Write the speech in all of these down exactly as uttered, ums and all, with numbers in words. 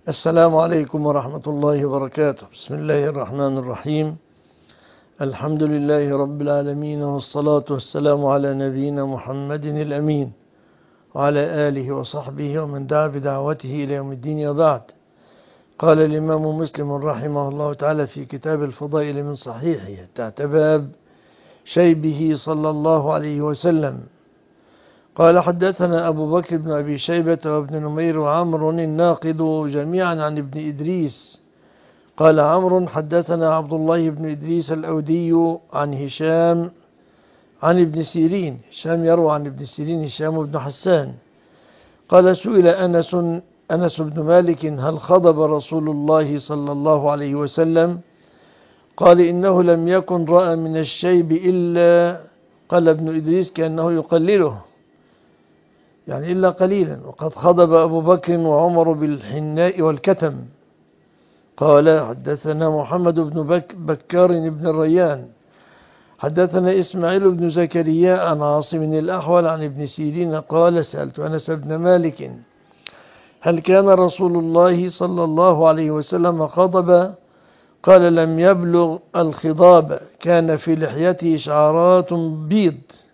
السلام عليكم ورحمة الله وبركاته. بسم الله الرحمن الرحيم. الحمد لله رب العالمين، والصلاة والسلام على نبينا محمد الأمين وعلى آله وصحبه ومن دعا بدعوته إلى يوم الدين، وبعد. قال الإمام مسلم رحمه الله تعالى في كتاب الفضائل من صحيحه تحت باب شيبه صلى الله عليه وسلم، قال: حدثنا أبو بكر بن أبي شيبة وابن نمير وعمر الناقد جميعا عن ابن إدريس. قال عمرو: حدثنا عبد الله بن إدريس الأودي عن هشام عن ابن سيرين. هشام يروى عن ابن سيرين هشام بن حسان. قال: سئل أنس أنس بن مالك: هل خضب رسول الله صلى الله عليه وسلم؟ قال: إنه لم يكن رأى من الشيب إلا، قال ابن إدريس كأنه يقلله، يعني إلا قليلا، وقد خضب أبو بكر وعمر بالحناء والكتم. قال: حدثنا محمد بن بك بكار بن الريان حدثنا إسماعيل بن زكريا عن عاصم الأحول عن ابن سيرين قال: سألت أنس بن مالك: هل كان رسول الله صلى الله عليه وسلم خضب؟ قال: لم يبلغ الخضاب، كان في لحيته شعرات بيض.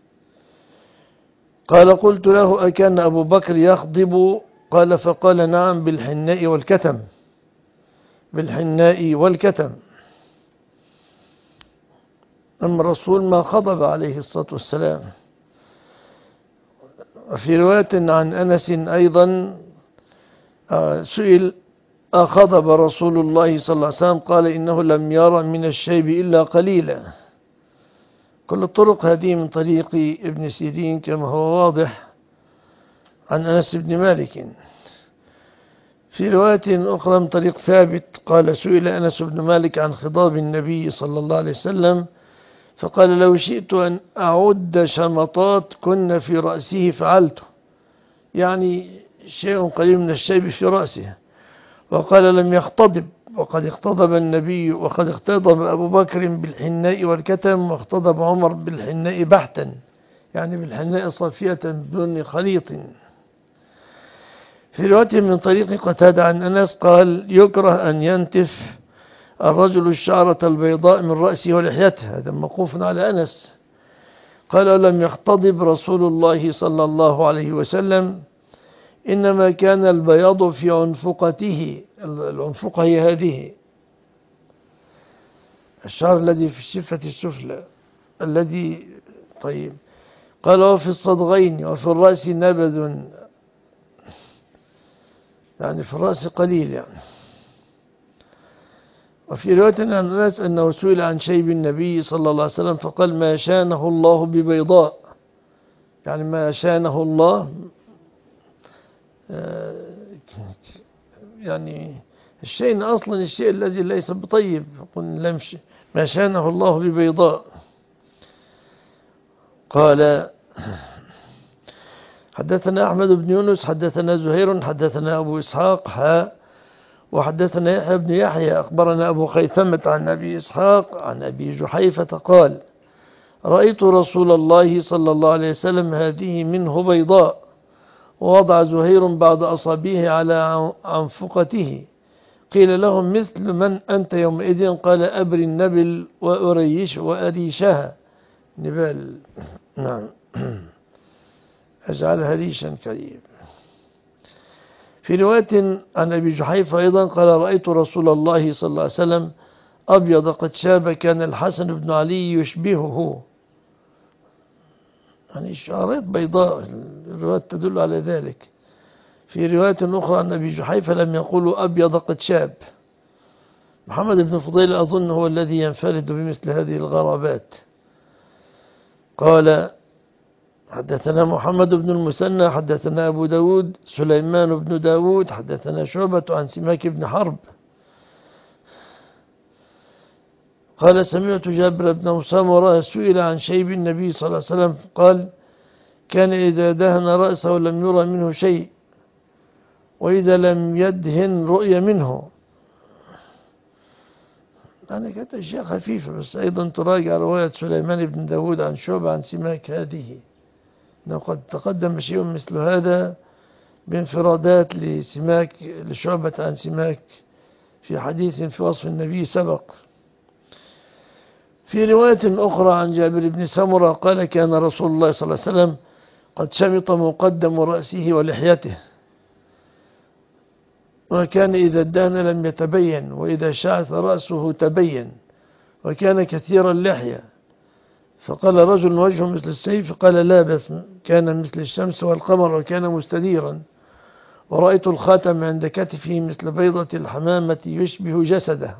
قال: قلت له: أكان أبو بكر يخضب؟ قال: فقال: نعم، بالحناء والكتم، بالحناء والكتم. أما الرسول ما خضب عليه الصلاة والسلام. وفي رواية عن أنس أيضا سئل: أخضب رسول الله صلى الله عليه وسلم؟ قال: إنه لم يرى من الشيب إلا قليلا. كل الطرق هذه من طريق ابن سيرين كما هو واضح عن أنس بن مالك. في رواية أخرى من طريق ثابت قال: سئل أنس بن مالك عن خضاب النبي صلى الله عليه وسلم، فقال: لو شئت أن أعد شمطات كن في رأسه فعلته، يعني شيء قليل من الشيب في رأسه. وقال: لم يختضب، وقد اختضب النبي وقد اختضب أبو بكر بالحناء والكتم، واختضب عمر بالحناء بحتا، يعني بالحناء صافية بدون خليط. في رواية من طريق قتادة عن أنس قال: يكره أن ينتف الرجل الشعرة البيضاء من رأسه ولحيته. هذا موقوف على أنس. قال: لم يختضب رسول الله صلى الله عليه وسلم، إنما كان البياض في عنفقته. العنفقة هي هذه الشعر الذي في الشفة السفلى الذي طيب. قال: وفي الصدغين وفي الرأس نبذ، يعني في الرأس قليل يعني. وفي رواية عن الناس أنه سئل عن شيب النبي صلى الله عليه وسلم فقال: ما شانه الله ببيضاء، يعني ما شانه الله، يعني الشيء أصلا الشيء الذي ليس بطيب، فقل ما شانه الله ببيضاء. قال: حدثنا أحمد بن يونس حدثنا زهير حدثنا أبو إسحاق حا وحدثنا يحيى بن يحيى أخبرنا أبو خيثمة عن أبي إسحاق عن أبي جحيفة قال: رأيت رسول الله صلى الله عليه وسلم هذه منه بيضاء، ووضع زهير بعض أصابعه على عنفقته. قيل لهم: مثل من أنت يومئذ؟ قال: أبري النبل وأريش وأريشها. نبال، نعم، أجعلها ريشا كريم. في رواية عن أبي جحيفة أيضا قال: رأيت رسول الله صلى الله عليه وسلم أبيض قد شاب، كان الحسن بن علي يشبهه، يعني شعرات بيضاء، الرواية تدل على ذلك. في رواية أخرى عن أبي جحيفة لم يقولوا أبيض قد شاب. محمد بن فضيل أظن هو الذي ينفرد بمثل هذه الغرابات. قال: حدثنا محمد بن المثنى حدثنا أبو داود سليمان بن داود حدثنا شعبة عن سماك بن حرب قال: سمعت جابر بن سمرة سئل عن شيب النبي صلى الله عليه وسلم، قال: كان إذا دهن رأسه لم يرى منه شيء، وإذا لم يدهن رؤي منه. يعني كانت أشياء خفيفة، بس أيضا تراجع رواية سليمان بن داود عن شعبة عن سماك هذه، أنه قد تقدم شيء مثل هذا بانفرادات لسماك لشعبة عن سماك في حديث في وصف النبي سبق. في رواية أخرى عن جابر بن سمرة قال كان رسول الله صلى الله عليه وسلم قد شمط مقدم رأسه ولحيته، وكان إذا ادان لم يتبين، وإذا شعث رأسه تبين، وكان كثير اللحية. فقال رجل وجهه مثل السيف، قال لا بس كان مثل الشمس والقمر، وكان مستديرا، ورأيت الخاتم عند كتفه مثل بيضة الحمامة يشبه جسده.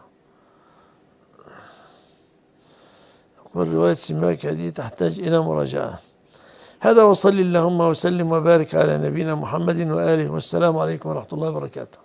والرواية سماك هذه تحتاج إلى مراجعة. هذا، وصلي اللهم وسلم وبارك على نبينا محمد وآله، والسلام عليكم ورحمة الله وبركاته.